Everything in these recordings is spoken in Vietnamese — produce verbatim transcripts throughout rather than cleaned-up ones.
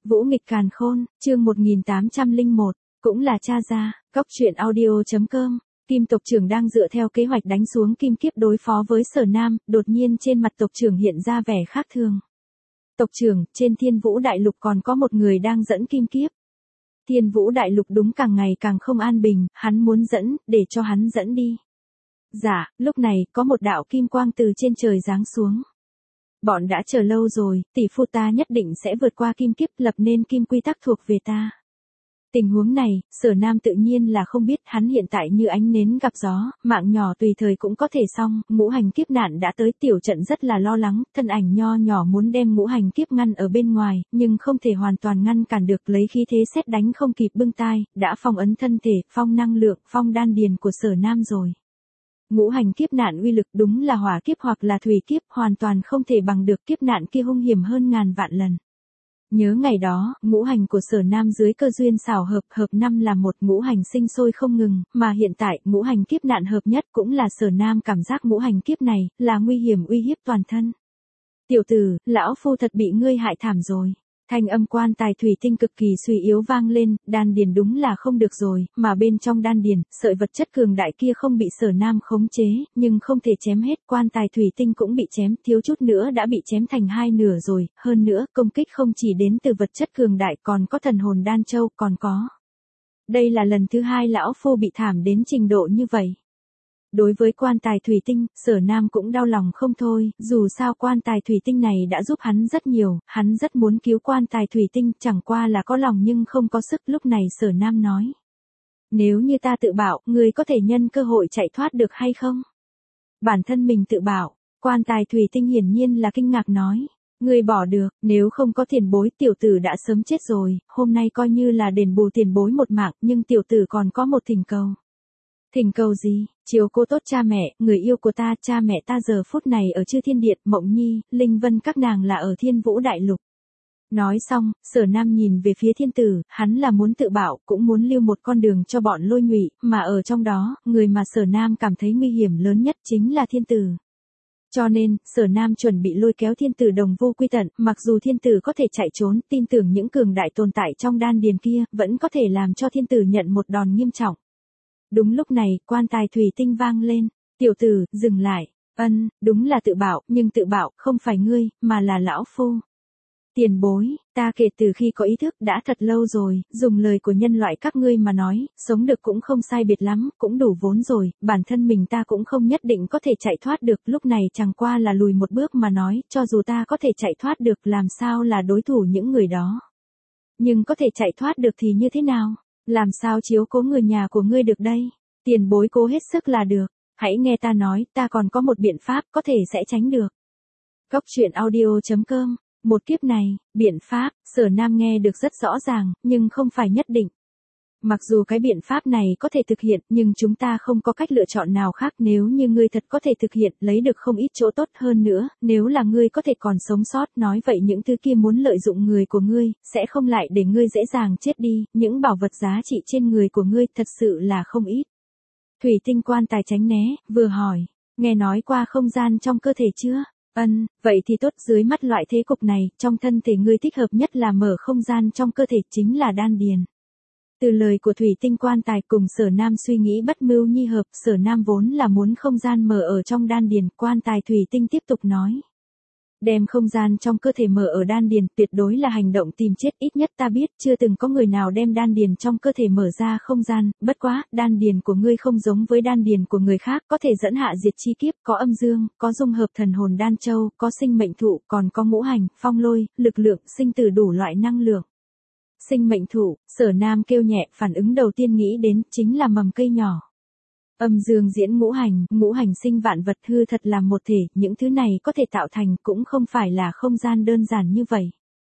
Vũ nghịch càn khôn, chương một nghìn tám trăm lẻ một, cũng là cha gia, cóc truyện audio chấm com. Kim tộc trưởng đang dựa theo kế hoạch đánh xuống kim kiếp đối phó với Sở Nam, đột nhiên trên mặt tộc trưởng hiện ra vẻ khác thường. Tộc trưởng, trên Thiên Vũ Đại Lục còn có một người đang dẫn kim kiếp. Thiên Vũ Đại Lục đúng càng ngày càng không an bình, hắn muốn dẫn, để cho hắn dẫn đi. Dạ, lúc này, có một đạo kim quang từ trên trời giáng xuống. Bọn đã chờ lâu rồi, tỷ phu ta nhất định sẽ vượt qua kim kiếp, lập nên kim quy tắc thuộc về ta. Tình huống này, Sở Nam tự nhiên là không biết, hắn hiện tại như ánh nến gặp gió, mạng nhỏ tùy thời cũng có thể xong, ngũ hành kiếp nạn đã tới, tiểu trận rất là lo lắng, thân ảnh nho nhỏ muốn đem ngũ hành kiếp ngăn ở bên ngoài, nhưng không thể hoàn toàn ngăn cản được, lấy khí thế sét đánh không kịp bưng tai, đã phong ấn thân thể, phong năng lượng, phong đan điền của Sở Nam rồi. Ngũ hành kiếp nạn uy lực đúng là hỏa kiếp hoặc là thủy kiếp, hoàn toàn không thể bằng được, kiếp nạn kia hung hiểm hơn ngàn vạn lần. Nhớ ngày đó, ngũ hành của Sở Nam dưới cơ duyên xảo hợp, hợp năm là một, ngũ hành sinh sôi không ngừng, mà hiện tại, ngũ hành kiếp nạn hợp nhất cũng là Sở Nam cảm giác ngũ hành kiếp này, là nguy hiểm uy hiếp toàn thân. Tiểu tử, lão phu thật bị ngươi hại thảm rồi. Thanh âm quan tài thủy tinh cực kỳ suy yếu vang lên, đan điền đúng là không được rồi, mà bên trong đan điền, sợi vật chất cường đại kia không bị Sở Nam khống chế, nhưng không thể chém hết, quan tài thủy tinh cũng bị chém, thiếu chút nữa đã bị chém thành hai nửa rồi, hơn nữa, công kích không chỉ đến từ vật chất cường đại còn có thần hồn đan châu, còn có. Đây là lần thứ hai lão phu bị thảm đến trình độ như vậy. Đối với quan tài thủy tinh, Sở Nam cũng đau lòng không thôi, dù sao quan tài thủy tinh này đã giúp hắn rất nhiều, hắn rất muốn cứu quan tài thủy tinh, chẳng qua là có lòng nhưng không có sức, lúc này Sở Nam nói. Nếu như ta tự bảo, ngươi có thể nhân cơ hội chạy thoát được hay không? Bản thân mình tự bảo, quan tài thủy tinh hiển nhiên là kinh ngạc nói. Ngươi bỏ được, nếu không có tiền bối tiểu tử đã sớm chết rồi, hôm nay coi như là đền bù tiền bối một mạng, nhưng tiểu tử còn có một thỉnh cầu. Thỉnh cầu gì? Chiếu cố tốt cha mẹ, người yêu của ta, cha mẹ ta giờ phút này ở Chư Thiên Điện, Mộng Nhi, Linh Vân các nàng là ở Thiên Vũ Đại Lục. Nói xong, Sở Nam nhìn về phía thiên tử, hắn là muốn tự bảo, cũng muốn lưu một con đường cho bọn Lôi Nhụy, mà ở trong đó, người mà Sở Nam cảm thấy nguy hiểm lớn nhất chính là thiên tử. Cho nên, Sở Nam chuẩn bị lôi kéo thiên tử đồng vô quy tận, mặc dù thiên tử có thể chạy trốn, tin tưởng những cường đại tồn tại trong đan điền kia, vẫn có thể làm cho thiên tử nhận một đòn nghiêm trọng. Đúng lúc này, quan tài thủy tinh vang lên, tiểu tử, dừng lại, ân, đúng là tự bảo, nhưng tự bảo, không phải ngươi, mà là lão phu. Tiền bối, ta kể từ khi có ý thức đã thật lâu rồi, dùng lời của nhân loại các ngươi mà nói, sống được cũng không sai biệt lắm, cũng đủ vốn rồi, bản thân mình ta cũng không nhất định có thể chạy thoát được, lúc này chẳng qua là lùi một bước mà nói, cho dù ta có thể chạy thoát được làm sao là đối thủ những người đó. Nhưng có thể chạy thoát được thì như thế nào? Làm sao chiếu cố người nhà của ngươi được đây? Tiền bối cố hết sức là được. Hãy nghe ta nói, ta còn có một biện pháp có thể sẽ tránh được. Cóc truyện audio chấm com. Một kiếp này, biện pháp, Sở Nam nghe được rất rõ ràng, nhưng không phải nhất định. Mặc dù cái biện pháp này có thể thực hiện, nhưng chúng ta không có cách lựa chọn nào khác, nếu như ngươi thật có thể thực hiện, lấy được không ít chỗ tốt hơn nữa, nếu là ngươi có thể còn sống sót, nói vậy những thứ kia muốn lợi dụng người của ngươi, sẽ không lại để ngươi dễ dàng chết đi, những bảo vật giá trị trên người của ngươi thật sự là không ít. Thủy tinh quan tài tránh né, vừa hỏi, nghe nói qua không gian trong cơ thể chưa? Ân, vậy thì tốt, dưới mắt loại thế cục này, trong thân thể ngươi thích hợp nhất là mở không gian trong cơ thể, chính là đan điền. Từ lời của thủy tinh quan tài cùng Sở Nam suy nghĩ bất mưu nhi hợp, Sở Nam vốn là muốn không gian mở ở trong đan điền, quan tài thủy tinh tiếp tục nói. Đem không gian trong cơ thể mở ở đan điền, tuyệt đối là hành động tìm chết, ít nhất ta biết, chưa từng có người nào đem đan điền trong cơ thể mở ra không gian, bất quá, đan điền của ngươi không giống với đan điền của người khác, có thể dẫn hạ diệt chi kiếp, có âm dương, có dung hợp thần hồn đan châu, có sinh mệnh thụ, còn có ngũ hành, phong lôi, lực lượng, sinh tử đủ loại năng lượng. Sinh mệnh thụ, Sở Nam kêu nhẹ, phản ứng đầu tiên nghĩ đến, chính là mầm cây nhỏ. Âm dương diễn ngũ hành, ngũ hành sinh vạn vật, hư thật làm một thể, những thứ này có thể tạo thành cũng không phải là không gian đơn giản như vậy.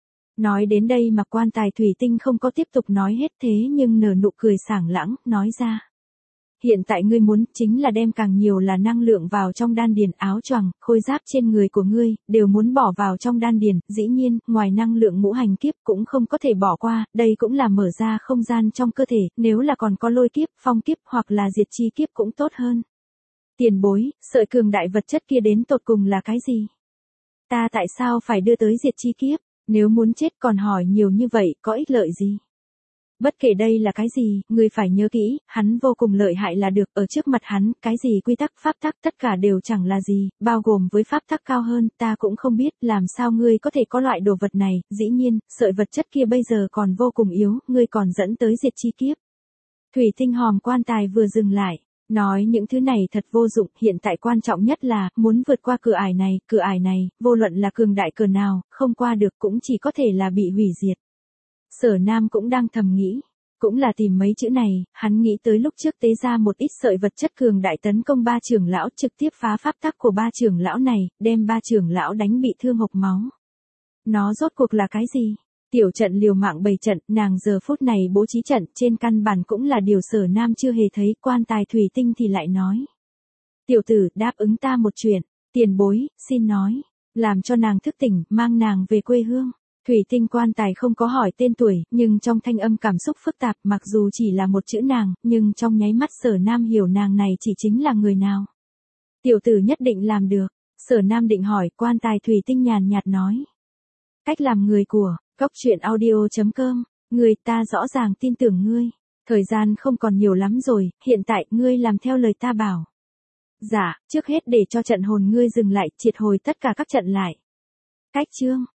Nói đến đây mà quan tài thủy tinh không có tiếp tục nói hết, thế nhưng nở nụ cười sảng lãng, nói ra. Hiện tại ngươi muốn, chính là đem càng nhiều là năng lượng vào trong đan điền, áo choàng, khôi giáp trên người của ngươi, đều muốn bỏ vào trong đan điền, dĩ nhiên, ngoài năng lượng ngũ hành kiếp cũng không có thể bỏ qua, đây cũng là mở ra không gian trong cơ thể, nếu là còn có lôi kiếp, phong kiếp hoặc là diệt chi kiếp cũng tốt hơn. Tiền bối, sợi cường đại vật chất kia đến tột cùng là cái gì? Ta tại sao phải đưa tới diệt chi kiếp? Nếu muốn chết còn hỏi nhiều như vậy có ích lợi gì? Bất kể đây là cái gì, ngươi phải nhớ kỹ, hắn vô cùng lợi hại là được, ở trước mặt hắn, cái gì quy tắc pháp tắc tất cả đều chẳng là gì, bao gồm với pháp tắc cao hơn, ta cũng không biết, làm sao ngươi có thể có loại đồ vật này, dĩ nhiên, sợi vật chất kia bây giờ còn vô cùng yếu, ngươi còn dẫn tới diệt chi kiếp. Thủy tinh hòm quan tài vừa dừng lại, nói những thứ này thật vô dụng, hiện tại quan trọng nhất là, muốn vượt qua cửa ải này, cửa ải này, vô luận là cường đại cỡ nào, không qua được cũng chỉ có thể là bị hủy diệt. Sở Nam cũng đang thầm nghĩ, cũng là tìm mấy chữ này, hắn nghĩ tới lúc trước tế ra một ít sợi vật chất cường đại tấn công ba trưởng lão, trực tiếp phá pháp tắc của ba trưởng lão này, đem ba trưởng lão đánh bị thương hộc máu. Nó rốt cuộc là cái gì? Tiểu trận liều mạng bày trận, nàng giờ phút này bố trí trận, trên căn bản cũng là điều Sở Nam chưa hề thấy, quan tài thủy tinh thì lại nói. Tiểu tử, đáp ứng ta một chuyện, tiền bối, xin nói, làm cho nàng thức tỉnh, mang nàng về quê hương. Thủy tinh quan tài không có hỏi tên tuổi, nhưng trong thanh âm cảm xúc phức tạp, mặc dù chỉ là một chữ nàng, nhưng trong nháy mắt Sở Nam hiểu nàng này chỉ chính là người nào. Tiểu tử nhất định làm được. Sở Nam định hỏi, quan tài thủy tinh nhàn nhạt nói. Cách làm người của Cốc Truyện Audio chấm com, người ta rõ ràng tin tưởng ngươi. Thời gian không còn nhiều lắm rồi, hiện tại ngươi làm theo lời ta bảo. Dạ, trước hết để cho trận hồn ngươi dừng lại, triệt hồi tất cả các trận lại. Cách chương